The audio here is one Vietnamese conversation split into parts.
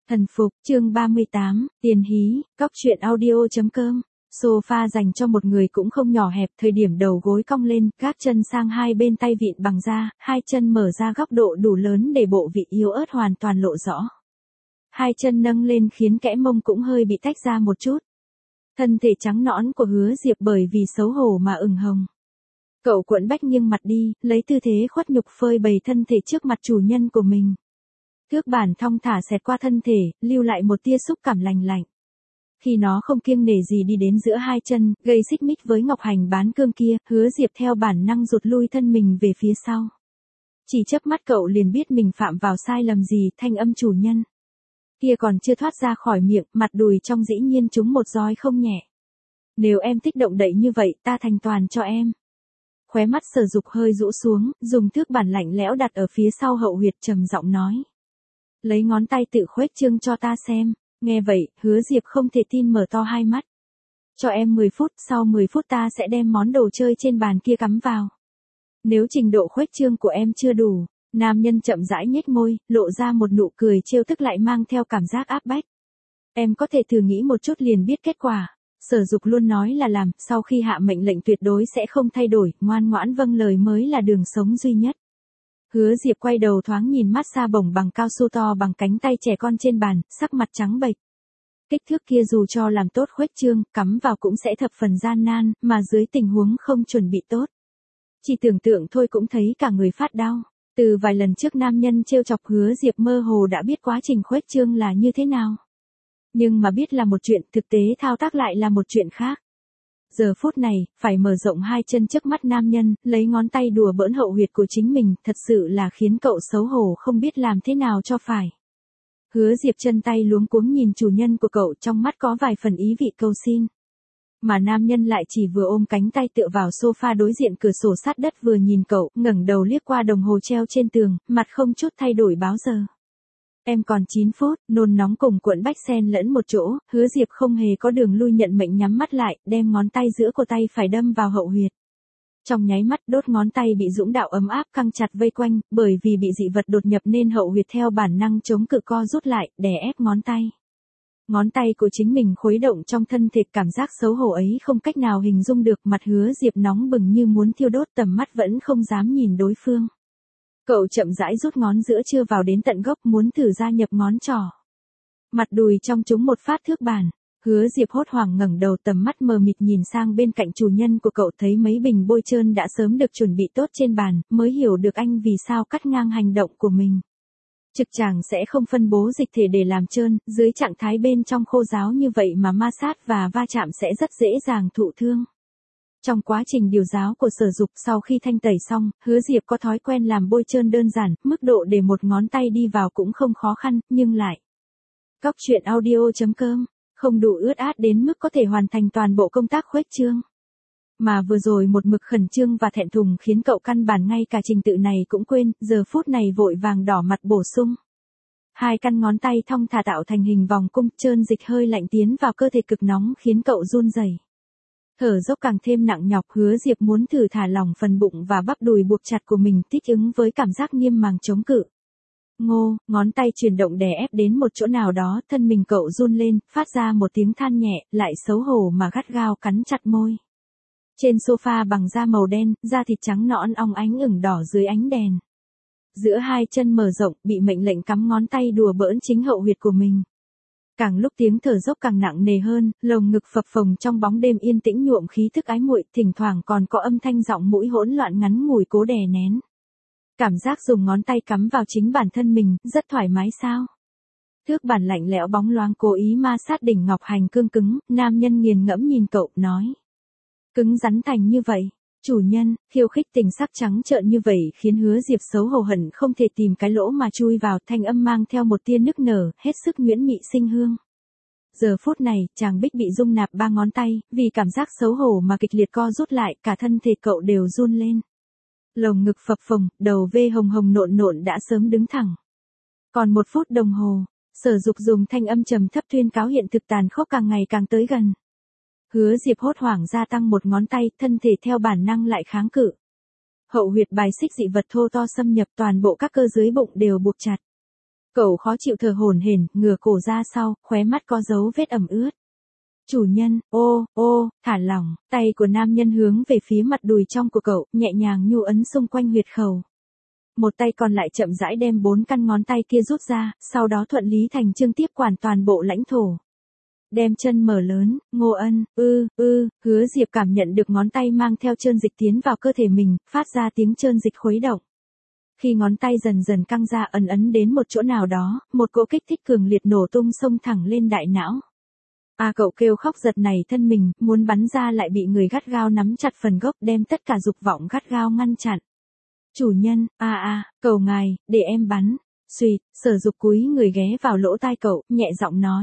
Thần phục, chương 38, tiền hí, cóc truyện audio.com. Sofa dành cho một người cũng không nhỏ hẹp, thời điểm đầu gối cong lên, gác chân sang hai bên tay vịn bằng da, hai chân mở ra góc độ đủ lớn để bộ vị yếu ớt hoàn toàn lộ rõ. Hai chân nâng lên khiến kẽ mông cũng hơi bị tách ra một chút. Thân thể trắng nõn của Hứa Diệp bởi vì xấu hổ mà ửng hồng. Cậu cuộn bách nghiêng mặt đi, lấy tư thế khuất nhục phơi bày thân thể trước mặt chủ nhân của mình. Thước bản thong thả xẹt qua thân thể, lưu lại một tia xúc cảm lành lạnh. Khi nó không kiêng nể gì đi đến giữa hai chân, gây xích mích với Ngọc Hành bán cơm kia, Hứa Diệp theo bản năng rụt lui thân mình về phía sau. Chỉ chớp mắt cậu liền biết mình phạm vào sai lầm gì, thanh âm chủ nhân kia còn chưa thoát ra khỏi miệng, mặt đùi trong dĩ nhiên trúng một roi không nhẹ. Nếu em thích động đậy như vậy, ta thành toàn cho em. Khóe mắt Sở Dục hơi rũ xuống, dùng thước bản lạnh lẽo đặt ở phía sau hậu huyệt trầm giọng nói. Lấy ngón tay tự khuếch trương cho ta xem. Nghe vậy, Hứa Diệp không thể tin mở to hai mắt. Cho em 10 phút, sau 10 phút ta sẽ đem món đồ chơi trên bàn kia cắm vào. Nếu trình độ khuếch trương của em chưa đủ, nam nhân chậm rãi nhếch môi, lộ ra một nụ cười trêu tức lại mang theo cảm giác áp bách. Em có thể thử nghĩ một chút liền biết kết quả. Sở Dục luôn nói là làm, sau khi hạ mệnh lệnh tuyệt đối sẽ không thay đổi, ngoan ngoãn vâng lời mới là đường sống duy nhất. Hứa Diệp quay đầu thoáng nhìn massage bổng bằng cao su to bằng cánh tay trẻ con trên bàn, sắc mặt trắng bệch. Kích thước kia dù cho làm tốt khuếch trương, cắm vào cũng sẽ thập phần gian nan, mà dưới tình huống không chuẩn bị tốt. Chỉ tưởng tượng thôi cũng thấy cả người phát đau. Từ vài lần trước nam nhân trêu chọc Hứa Diệp mơ hồ đã biết quá trình khuếch trương là như thế nào. Nhưng mà biết là một chuyện, thực tế thao tác lại là một chuyện khác. Giờ phút này, phải mở rộng hai chân trước mắt nam nhân, lấy ngón tay đùa bỡn hậu huyệt của chính mình, thật sự là khiến cậu xấu hổ không biết làm thế nào cho phải. Hứa Diệp chân tay luống cuống nhìn chủ nhân của cậu, trong mắt có vài phần ý vị cầu xin. Mà nam nhân lại chỉ vừa ôm cánh tay tựa vào sofa đối diện cửa sổ sát đất vừa nhìn cậu, ngẩng đầu liếc qua đồng hồ treo trên tường, mặt không chút thay đổi báo giờ. Em còn 9 phút, nôn nóng cùng cuộn bách xen lẫn một chỗ, Hứa Diệp không hề có đường lui nhận mệnh nhắm mắt lại, đem ngón tay giữa của tay phải đâm vào hậu huyệt. Trong nháy mắt đốt ngón tay bị dũng đạo ấm áp căng chặt vây quanh, bởi vì bị dị vật đột nhập nên hậu huyệt theo bản năng chống cự co rút lại, đè ép ngón tay. Ngón tay của chính mình khuấy động trong thân thể, cảm giác xấu hổ ấy không cách nào hình dung được, mặt Hứa Diệp nóng bừng như muốn thiêu đốt, tầm mắt vẫn không dám nhìn đối phương. Cậu chậm rãi rút ngón giữa trưa vào đến tận gốc, muốn thử gia nhập ngón trỏ. Mặt đùi trong chúng một phát thước bản. Hứa Diệp hốt hoảng ngẩng đầu, tầm mắt mờ mịt nhìn sang bên cạnh chủ nhân của cậu, thấy mấy bình bôi trơn đã sớm được chuẩn bị tốt trên bàn, mới hiểu được anh vì sao cắt ngang hành động của mình. Trực tràng sẽ không phân bố dịch thể để làm trơn, dưới trạng thái bên trong khô ráo như vậy mà ma sát và va chạm sẽ rất dễ dàng thụ thương. Trong quá trình điều giáo của Sở Dục, sau khi thanh tẩy xong, Hứa Diệp có thói quen làm bôi trơn đơn giản, mức độ để một ngón tay đi vào cũng không khó khăn, nhưng lại. Cóc truyện audio.com, không đủ ướt át đến mức có thể hoàn thành toàn bộ công tác khuếch trương. Mà vừa rồi một mực khẩn trương và thẹn thùng khiến cậu căn bản ngay cả trình tự này cũng quên, giờ phút này vội vàng đỏ mặt bổ sung. Hai căn ngón tay thong thả tạo thành hình vòng cung, trơn dịch hơi lạnh tiến vào cơ thể cực nóng khiến cậu run rẩy. Thở dốc càng thêm nặng nhọc, Hứa Diệp muốn thử thả lỏng phần bụng và bắp đùi buộc chặt của mình, thích ứng với cảm giác nghiêm màng chống cự. Ngón tay chuyển động đè ép đến một chỗ nào đó, thân mình cậu run lên, phát ra một tiếng than nhẹ, lại xấu hổ mà gắt gao cắn chặt môi. Trên sofa bằng da màu đen, da thịt trắng nõn óng ánh ửng đỏ dưới ánh đèn. Giữa hai chân mở rộng, bị mệnh lệnh cắm ngón tay đùa bỡn chính hậu huyệt của mình. Càng lúc tiếng thở dốc càng nặng nề hơn, lồng ngực phập phồng trong bóng đêm yên tĩnh nhuộm khí thức ái muội, thỉnh thoảng còn có âm thanh giọng mũi hỗn loạn ngắn ngủi cố đè nén. Cảm giác dùng ngón tay cắm vào chính bản thân mình, rất thoải mái sao? Thước bản lạnh lẽo bóng loáng cố ý ma sát đỉnh ngọc hành cương cứng, nam nhân nghiền ngẫm nhìn cậu, nói. Cứng rắn thành như vậy. Chủ nhân, khiêu khích tình sắc trắng trợn như vậy khiến Hứa Diệp xấu hổ hận không thể tìm cái lỗ mà chui vào, thanh âm mang theo một tia nức nở, hết sức nhuyễn mị sinh hương. Giờ phút này, chàng bích bị dung nạp ba ngón tay, vì cảm giác xấu hổ mà kịch liệt co rút lại, cả thân thể cậu đều run lên. Lồng ngực phập phồng, đầu vê hồng hồng nộn nộn đã sớm đứng thẳng. Còn 1 phút đồng hồ, Sở Dục dùng thanh âm trầm thấp tuyên cáo hiện thực tàn khốc càng ngày càng tới gần. Hứa Diệp hốt hoảng gia tăng một ngón tay, thân thể theo bản năng lại kháng cự. Hậu huyệt bài xích dị vật thô to xâm nhập, toàn bộ các cơ dưới bụng đều buộc chặt. Cậu khó chịu thở hổn hển, ngửa cổ ra sau, khóe mắt có dấu vết ẩm ướt. Chủ nhân, ô, thả lỏng, tay của nam nhân hướng về phía mặt đùi trong của cậu, nhẹ nhàng nhu ấn xung quanh huyệt khẩu. Một tay còn lại chậm rãi đem 4 căn ngón tay kia rút ra, sau đó thuận lý thành chương tiếp quản toàn bộ lãnh thổ. Đem chân mở lớn, Ngô Ân, Hứa Diệp cảm nhận được ngón tay mang theo trơn dịch tiến vào cơ thể mình, phát ra tiếng trơn dịch khuấy động. Khi ngón tay dần dần căng ra ấn đến một chỗ nào đó, một cỗ kích thích cường liệt nổ tung xông thẳng lên đại não. Cậu kêu khóc giật nảy thân mình, muốn bắn ra lại bị người gắt gao nắm chặt phần gốc đem tất cả dục vọng gắt gao ngăn chặn. Chủ nhân, cầu ngài, để em bắn. Xuyệt, Sở Dục cúi người ghé vào lỗ tai cậu, nhẹ giọng nói.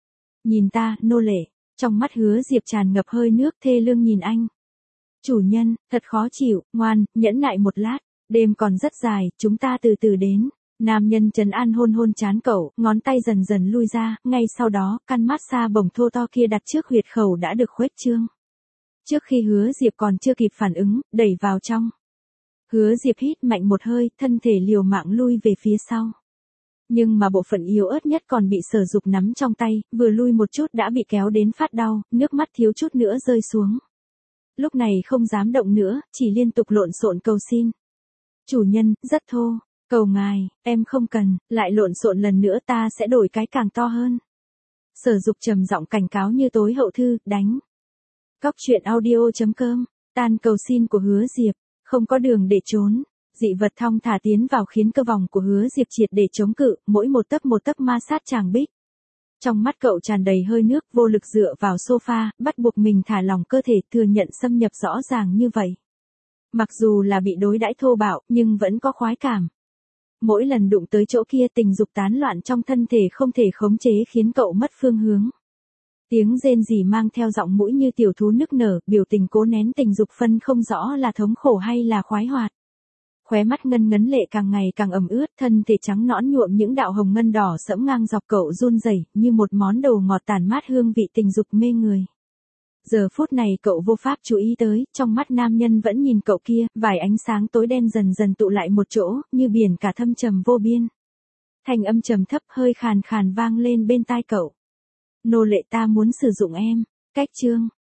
Nhìn ta, nô lệ. Trong mắt Hứa Diệp tràn ngập hơi nước thê lương nhìn anh. Chủ nhân, thật khó chịu, ngoan, nhẫn nại một lát. Đêm còn rất dài, chúng ta từ từ đến. Nam nhân trấn an hôn trán cậu, ngón tay dần dần lui ra, ngay sau đó, căn massage bổng thô to kia đặt trước huyệt khẩu đã được khuếch trương. Trước khi Hứa Diệp còn chưa kịp phản ứng, đẩy vào trong. Hứa Diệp hít mạnh một hơi, thân thể liều mạng lui về phía sau. Nhưng mà bộ phận yếu ớt nhất còn bị Sở Dục nắm trong tay, vừa lui một chút đã bị kéo đến phát đau, nước mắt thiếu chút nữa rơi xuống. Lúc này không dám động nữa, chỉ liên tục lộn xộn cầu xin. Chủ nhân, rất thô, cầu ngài, em không cần, lại lộn xộn lần nữa ta sẽ đổi cái càng to hơn. Sở Dục trầm giọng cảnh cáo như tối hậu thư, đánh. Cóc truyện audio.com, tan cầu xin của Hứa Diệp, không có đường để trốn. Dị vật thong thả tiến vào khiến cơ vòng của Hứa Diệp triệt để chống cự, mỗi một tấc ma sát chàng bích. Trong mắt cậu tràn đầy hơi nước, vô lực dựa vào sofa, bắt buộc mình thả lỏng cơ thể thừa nhận xâm nhập rõ ràng như vậy. Mặc dù là bị đối đãi thô bạo, nhưng vẫn có khoái cảm. Mỗi lần đụng tới chỗ kia tình dục tán loạn trong thân thể không thể khống chế khiến cậu mất phương hướng. Tiếng rên rỉ mang theo giọng mũi như tiểu thú nức nở, biểu tình cố nén tình dục phân không rõ là thống khổ hay là khoái hoạt. Khóe mắt ngân ngấn lệ càng ngày càng ẩm ướt, thân thể trắng nõn nhuộm những đạo hồng ngân đỏ sẫm ngang dọc cậu run rẩy như một món đồ ngọt tản mát hương vị tình dục mê người. Giờ phút này cậu vô pháp chú ý tới, trong mắt nam nhân vẫn nhìn cậu kia, vài ánh sáng tối đen dần dần tụ lại một chỗ, như biển cả thâm trầm vô biên. Thanh âm trầm thấp hơi khàn khàn vang lên bên tai cậu. Nô lệ ta muốn sử dụng em. Cách chương.